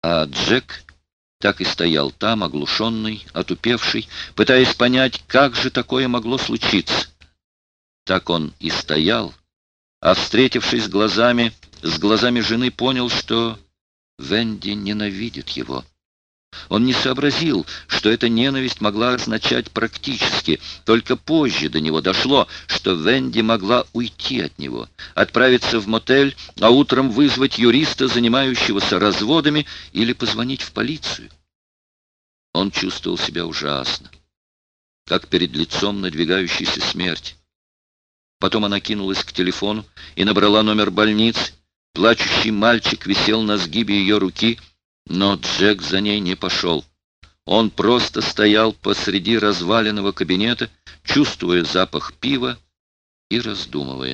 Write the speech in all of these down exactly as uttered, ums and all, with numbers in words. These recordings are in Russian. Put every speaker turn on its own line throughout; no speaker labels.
А Джек так и стоял там, оглушенный, отупевший, пытаясь понять, как же такое могло случиться. Так он и стоял, а, встретившись глазами с глазами жены, понял, что Венди ненавидит его. Он не сообразил, что эта ненависть могла означать практически. Только позже до него дошло, что Венди могла уйти от него, отправиться в мотель, а утром вызвать юриста, занимающегося разводами, или позвонить в полицию. Он чувствовал себя ужасно, как перед лицом надвигающейся смерти. Потом она кинулась к телефону и набрала номер больницы. Плачущий мальчик висел на сгибе ее руки, но Джек за ней не пошел. Он просто стоял посреди разваленного кабинета, чувствуя запах пива и раздумывая.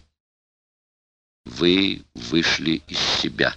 «Вы вышли из себя».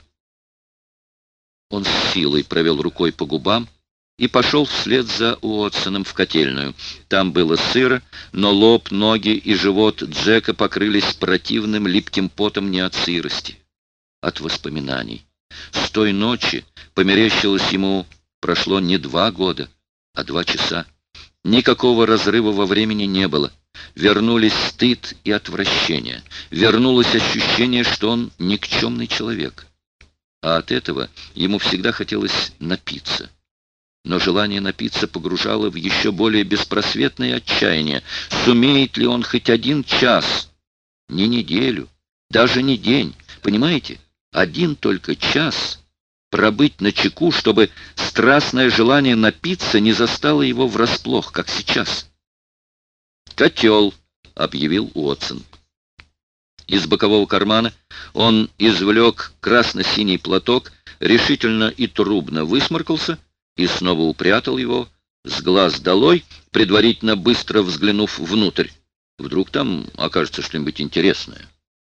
Он с силой провел рукой по губам и пошел вслед за Уотсоном в котельную. Там было сыро, но лоб, ноги и живот Джека покрылись противным липким потом не от сырости, от воспоминаний. С той ночи померещилось ему, прошло не два года, а два часа. Никакого разрыва во времени не было. Вернулись стыд и отвращение. Вернулось ощущение, что он никчемный человек. А от этого ему всегда хотелось напиться. Но желание напиться погружало в еще более беспросветное отчаяние. Сумеет ли он хоть один час, не неделю, даже не день, понимаете? Один только час пробыть начеку, чтобы страстное желание напиться не застало его врасплох, как сейчас. «Котел», — объявил Уотсон. Из бокового кармана он извлек красно-синий платок, решительно и трубно высморкался и снова упрятал его с глаз долой, предварительно быстро взглянув внутрь. Вдруг там окажется что-нибудь интересное.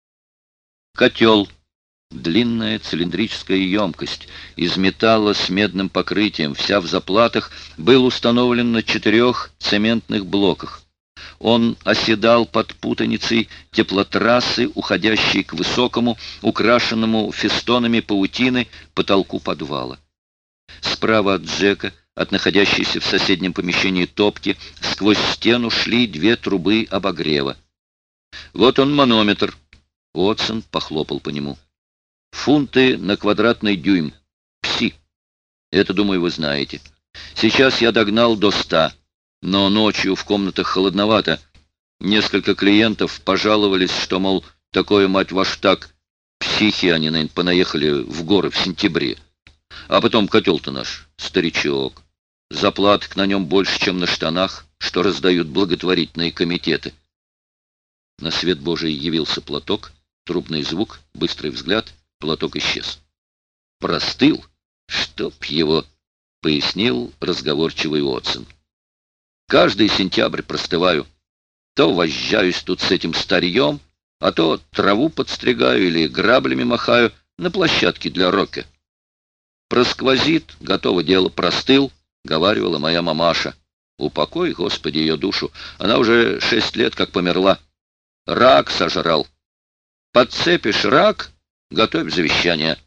Котел. Длинная цилиндрическая емкость из металла с медным покрытием, вся в заплатах, был установлен на четырех цементных блоках. Он оседал под путаницей теплотрассы, уходящей к высокому, украшенному фестонами паутины потолку подвала. Справа от Джека, от находящейся в соседнем помещении топки, сквозь стену шли две трубы обогрева. «Вот он, манометр». Уотсон похлопал по нему. «Фунты на квадратный дюйм. Пси. Это, думаю, вы знаете. Сейчас я догнал до ста, но ночью в комнатах холодновато. Несколько клиентов пожаловались, что, мол, такое, мать вашу, так, психи они, наверное, понаехали в горы в сентябре. А потом котел-то наш, старичок. Заплаток на нем больше, чем на штанах, что раздают благотворительные комитеты». На свет Божий явился платок, трубный звук, быстрый взгляд. Платок исчез. «Простыл? Чтоб его!» — пояснил разговорчивый Уотсон. «Каждый сентябрь простываю. То возжаюсь тут с этим старьем, а то траву подстригаю или граблями махаю на площадке для рока. Просквозит, готово дело, простыл», — говаривала моя мамаша. Упокой, Господи, ее душу. Она уже шесть лет как померла. Рак сожрал. Подцепишь рак — готовь завещание.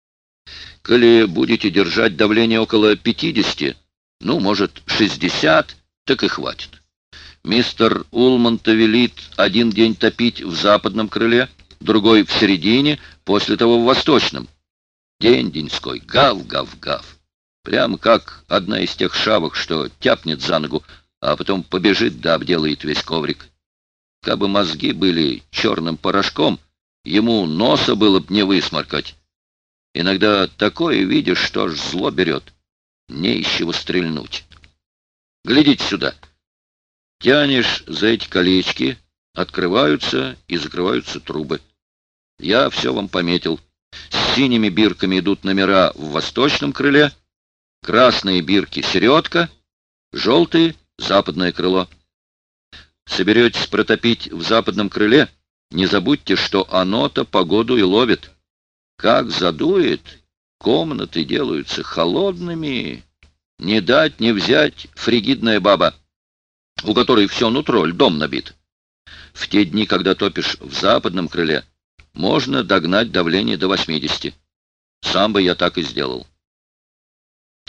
Коли будете держать давление около пятидесяти, ну, может, шестьдесят, так и хватит. Мистер Улман-то велит один день топить в западном крыле, другой в середине, после того в восточном. День-деньской, гав-гав-гав. Прямо как одна из тех шавок, что тяпнет за ногу, а потом побежит да обделает весь коврик. Кабы мозги были черным порошком, ему носа было б не высморкать. Иногда такое видишь, что аж зло берет. Не из чего стрельнуть. Глядите сюда. Тянешь за эти колечки, открываются и закрываются трубы. Я все вам пометил. С синими бирками идут номера в восточном крыле, красные бирки — середка, желтые — западное крыло. Соберетесь протопить в западном крыле, не забудьте, что оно-то погоду и ловит. Как задует, комнаты делаются холодными. Не дать не взять фригидная баба, у которой все нутро льдом набит. В те дни, когда топишь в западном крыле, можно догнать давление до восьмидесяти. Сам бы я так и сделал.